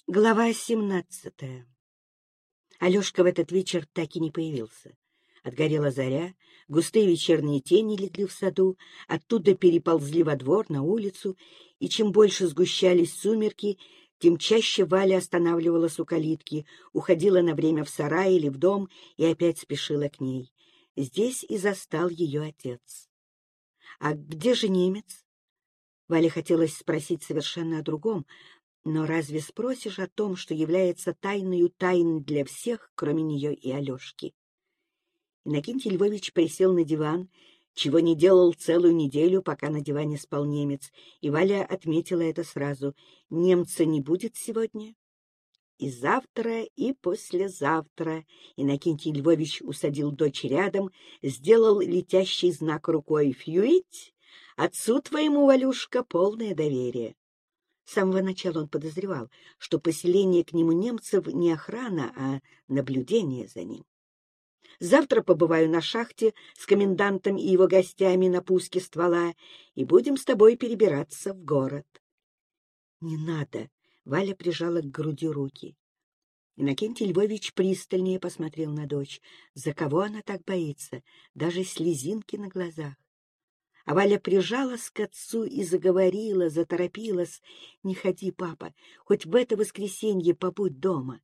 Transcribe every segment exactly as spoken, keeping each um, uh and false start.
Глава семнадцатая. Алешка в этот вечер так и не появился. Отгорела заря, густые вечерние тени легли в саду, оттуда переползли во двор, на улицу, и чем больше сгущались сумерки, тем чаще Валя останавливалась у калитки, уходила на время в сарай или в дом и опять спешила к ней. Здесь и застал ее отец. — А где же немец? Вале хотелось спросить совершенно о другом, но разве спросишь о том, что является тайною тайн для всех, кроме нее и Алешки? Иннокентий Львович присел на диван, чего не делал целую неделю, пока на диване спал немец, и Валя отметила это сразу. Немца не будет сегодня? И завтра, и послезавтра. Иннокентий Львович усадил дочь рядом, сделал летящий знак рукой. «Фьюить! Отцу твоему, Валюшка, полное доверие». С самого начала он подозревал, что поселение к нему немцев не охрана, а наблюдение за ним. Завтра побываю на шахте с комендантом и его гостями на пуске ствола, и будем с тобой перебираться в город. — Не надо! — Валя прижала к груди руки. Иннокентий Львович пристальнее посмотрел на дочь. За кого она так боится? Даже слезинки на глазах. А Валя прижалась к отцу и заговорила, заторопилась. — Не ходи, папа, хоть в это воскресенье побудь дома.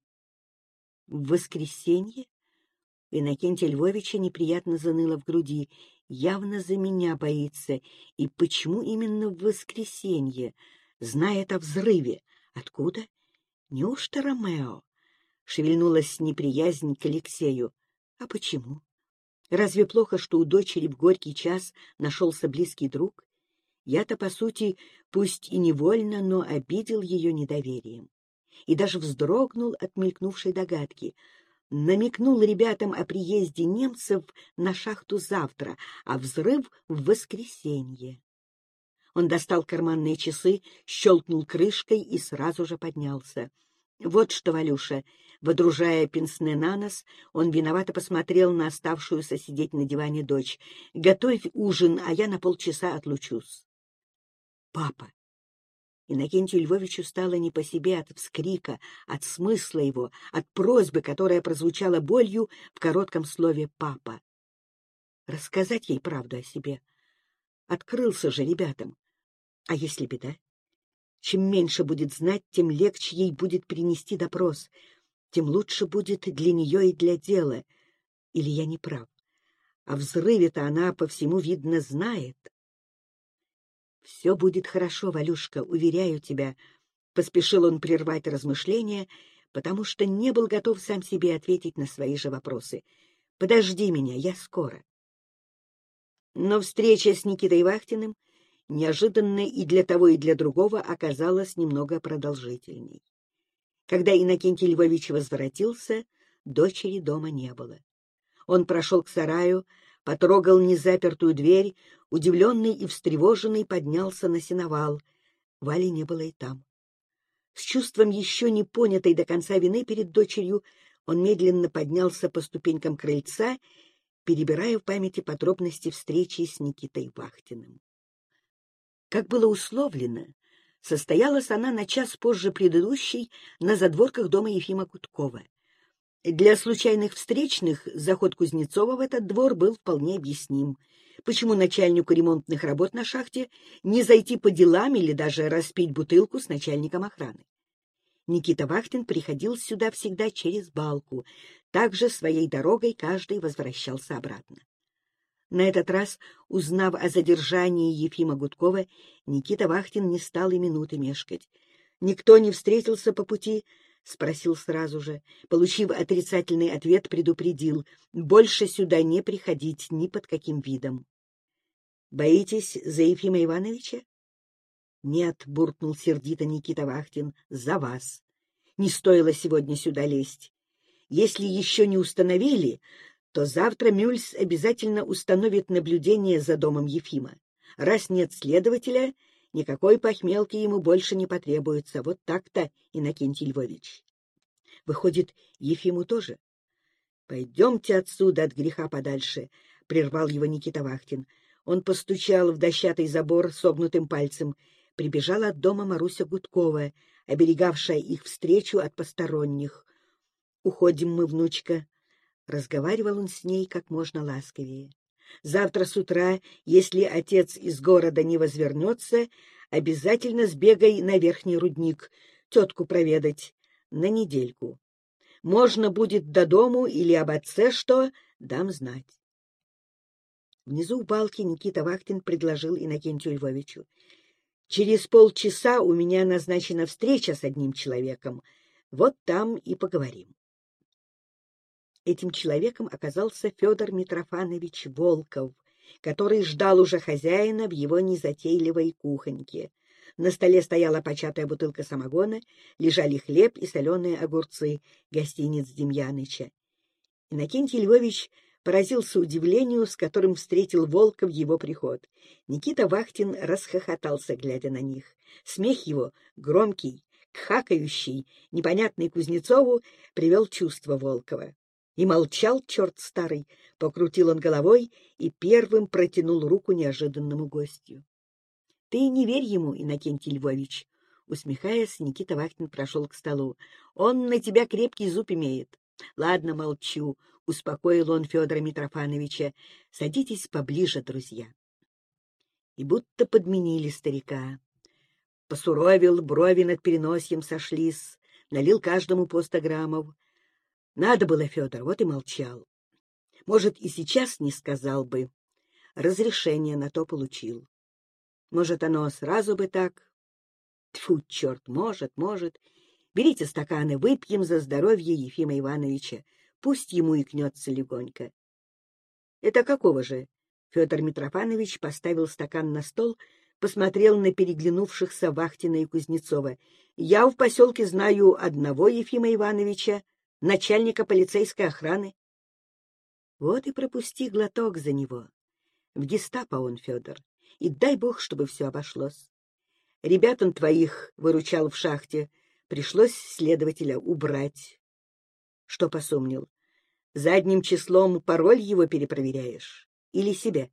— В воскресенье? Иннокентия Львовича неприятно заныло в груди. Явно за меня боится. И почему именно в воскресенье? Знает о взрыве. Откуда? Неужто Ромео? Шевельнулась неприязнь к Алексею. А почему? Разве плохо, что у дочери в горький час нашелся близкий друг? Я-то, по сути, пусть и невольно, но обидел ее недоверием. И даже вздрогнул от мелькнувшей догадки. Намекнул ребятам о приезде немцев на шахту завтра, а взрыв в воскресенье. Он достал карманные часы, щелкнул крышкой и сразу же поднялся. Вот что, Валюша, водружая пенсне на нос, он виновато посмотрел на оставшуюся сидеть на диване дочь. Готовь ужин, а я на полчаса отлучусь. Папа! Иннокентию Львовичу стало не по себе от вскрика, от смысла его, от просьбы, которая прозвучала болью в коротком слове «папа». Рассказать ей правду о себе. Открылся же ребятам. А если беда? Чем меньше будет знать, тем легче ей будет принести допрос, тем лучше будет для нее и для дела. Или я не прав? О взрыве-то она, по всему видно, знает. — Все будет хорошо, Валюшка, уверяю тебя. Поспешил он прервать размышления, потому что не был готов сам себе ответить на свои же вопросы. — Подожди меня, я скоро. Но встреча с Никитой Вахтиным неожиданно и для того, и для другого оказалась немного продолжительней. Когда Иннокентий Львович возвратился, дочери дома не было. Он прошел к сараю, потрогал незапертую дверь, удивленный и встревоженный поднялся на сеновал. Вали не было и там. С чувством еще не понятой до конца вины перед дочерью он медленно поднялся по ступенькам крыльца, перебирая в памяти подробности встречи с Никитой Вахтиным. Как было условлено, состоялась она на час позже предыдущей на задворках дома Ефима Гудкова. Для случайных встречных заход Кузнецова в этот двор был вполне объясним. Почему начальнику ремонтных работ на шахте не зайти по делам или даже распить бутылку с начальником охраны? Никита Вахтин приходил сюда всегда через балку. Также своей дорогой каждый возвращался обратно. На этот раз, узнав о задержании Ефима Гудкова, Никита Вахтин не стал и минуты мешкать. Никто не встретился по пути, — спросил сразу же. Получив отрицательный ответ, предупредил: больше сюда не приходить ни под каким видом. — Боитесь за Ефима Ивановича? — Нет, — буркнул сердито Никита Вахтин, — за вас. Не стоило сегодня сюда лезть. Если еще не установили, то завтра Мюльс обязательно установит наблюдение за домом Ефима. Раз нет следователя, никакой похмелки ему больше не потребуется. Вот так-то, Иннокентий Львович. Выходит, Ефиму тоже? — Пойдемте отсюда, от греха подальше, — прервал его Никита Вахтин. Он постучал в дощатый забор согнутым пальцем. прибежала от дома Маруся Гудкова, оберегавшая их встречу от посторонних. «Уходим мы, внучка», — разговаривал он с ней как можно ласковее. «Завтра с утра, если отец из города не возвернется, обязательно сбегай на верхний рудник, тетку проведать, на недельку. Можно будет до дому или об отце что, дам знать». Внизу у балки Никита Вахтин предложил Иннокентию Львовичу: «Через полчаса у меня назначена встреча с одним человеком. Вот там и поговорим». Этим человеком оказался Федор Митрофанович Волков, который ждал уже хозяина в его незатейливой кухоньке. На столе стояла початая бутылка самогона, лежали хлеб и соленые огурцы, гостиниц Демьяныча. Иннокентий Львович поразился удивлению, с которым встретил Волков его приход. Никита Вахтин расхохотался, глядя на них. Смех его, громкий, кхакающий, непонятный Кузнецову, привел чувство Волкова. И молчал черт старый, покрутил он головой и первым протянул руку неожиданному гостю. — Ты не верь ему, Иннокентий Львович. Усмехаясь, Никита Вахтин прошел к столу. — Он на тебя крепкий зуб имеет. — Ладно, молчу, — успокоил он Федора Митрофановича. — Садитесь поближе, друзья. И будто подменили старика. Посуровил, брови над переносием сошлись, налил каждому по ста граммов. Надо было, Федор, вот и молчал. Может, и сейчас не сказал бы. Разрешение на то получил. Может, оно сразу бы так? Тьфу, черт, может, может. Берите стаканы, выпьем за здоровье Ефима Ивановича. Пусть ему икнется легонько. Это какого же? Федор Митрофанович поставил стакан на стол, посмотрел на переглянувшихся Вахтина и Кузнецова. Я в поселке знаю одного Ефима Ивановича, начальника полицейской охраны. Вот и пропусти глоток за него. В гестапо он, Федор, и дай бог, чтобы все обошлось. Ребят он твоих выручал в шахте, пришлось следователя убрать. Что посумнил? Задним числом пароль его перепроверяешь? Или себя?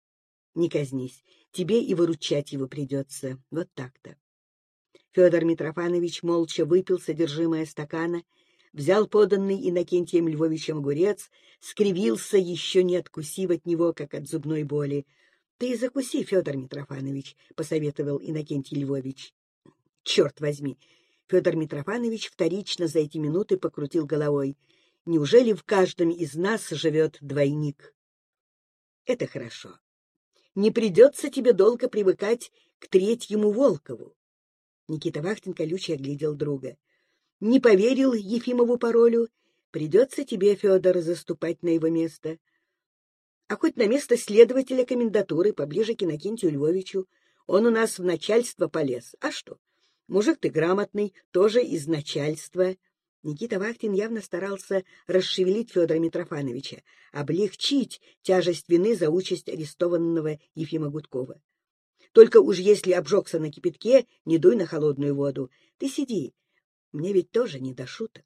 Не казнись, тебе и выручать его придется. Вот так-то. Федор Митрофанович молча выпил содержимое стакана, взял поданный Иннокентием Львовичем огурец, скривился, еще не откусив от него, как от зубной боли. — Ты закуси, Федор Митрофанович, — посоветовал Иннокентий Львович. — Черт возьми! Федор Митрофанович вторично за эти минуты покрутил головой. Неужели в каждом из нас живет двойник? — Это хорошо. Не придется тебе долго привыкать к третьему Волкову. Никита Вахтин колюче оглядел друга. Не поверил Ефимову паролю, придется тебе, Федор, заступать на его место. А хоть на место следователя комендатуры, поближе к Иннокентию Львовичу. Он у нас в начальство полез. А что? Мужик ты грамотный, тоже из начальства. Никита Вахтин явно старался расшевелить Федора Митрофановича, облегчить тяжесть вины за участь арестованного Ефима Гудкова. Только уж если обжегся на кипятке, не дуй на холодную воду. Ты сиди. Мне ведь тоже не до шуток.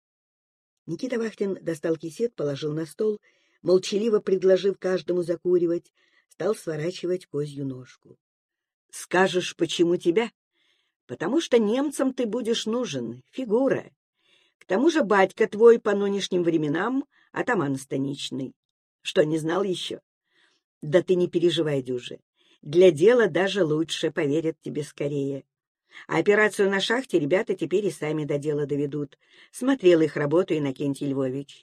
Никита Вахтин достал кисет, положил на стол, молчаливо предложив каждому закуривать, стал сворачивать козью ножку. — Скажешь, почему тебя? Потому что немцам ты будешь нужен, фигура. К тому же батька твой по нынешним временам атаман станичный. Что, не знал еще? Да ты не переживай, дюже. Для дела даже лучше, поверят тебе скорее. А операцию на шахте ребята теперь и сами до дела доведут. Смотрел их работу Иннокентий Львович.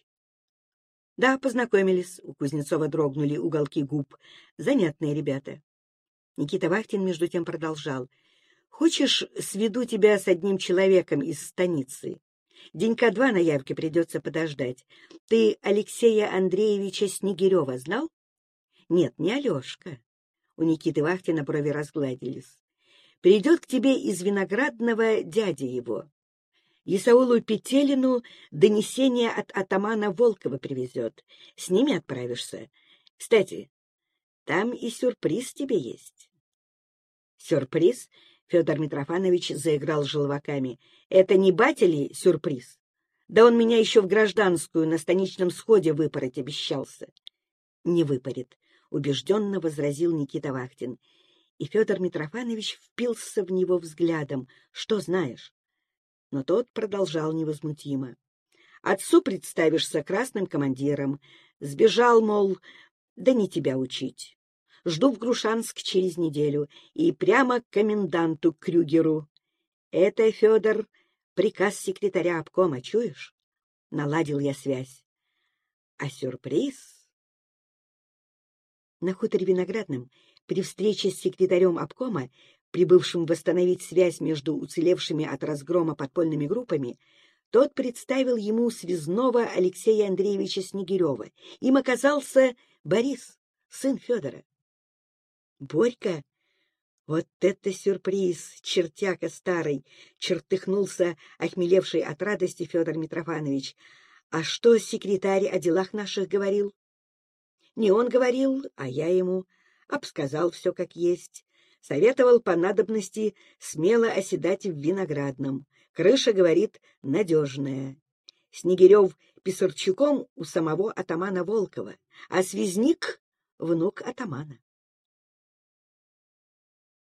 Да, познакомились. У Кузнецова дрогнули уголки губ. Занятные ребята. Никита Вахтин между тем продолжал. Хочешь, сведу тебя с одним человеком из станицы? Денька два на явке придется подождать. Ты Алексея Андреевича Снегирева знал? Нет, не Алешка. У Никиты Вахтина брови разгладились. Придет к тебе из Виноградного дядя его. Исаулу Петелину донесение от атамана Волкова привезет. С ними отправишься. Кстати, там и сюрприз тебе есть. Сюрприз? Федор Митрофанович заиграл желваками. Это не батя ли сюрприз? Да он меня еще в гражданскую на станичном сходе выпороть обещался. Не выпорит, убежденно возразил Никита Вахтин. И Федор Митрофанович впился в него взглядом. «Что знаешь?» Но тот продолжал невозмутимо. «Отцу представишься красным командиром. Сбежал, мол, да не тебя учить. Жду в Грушанск через неделю и прямо к коменданту Крюгеру. Это, Федор, приказ секретаря обкома, чуешь?» Наладил я связь. А сюрприз? На хуторе Виноградном при встрече с секретарем обкома, прибывшим восстановить связь между уцелевшими от разгрома подпольными группами, тот представил ему связного Алексея Андреевича Снегирева. Им оказался Борис, сын Федора. Борька? Вот это сюрприз, чертяка старый! Чертыхнулся охмелевший от радости Федор Митрофанович. А что секретарь о делах наших говорил? Не он говорил, а я ему обсказал все как есть. Советовал по надобности смело оседать в Виноградном. Крыша, говорит, надежная. Снегирев писарчуком у самого атамана Волкова, а связник — внук атамана.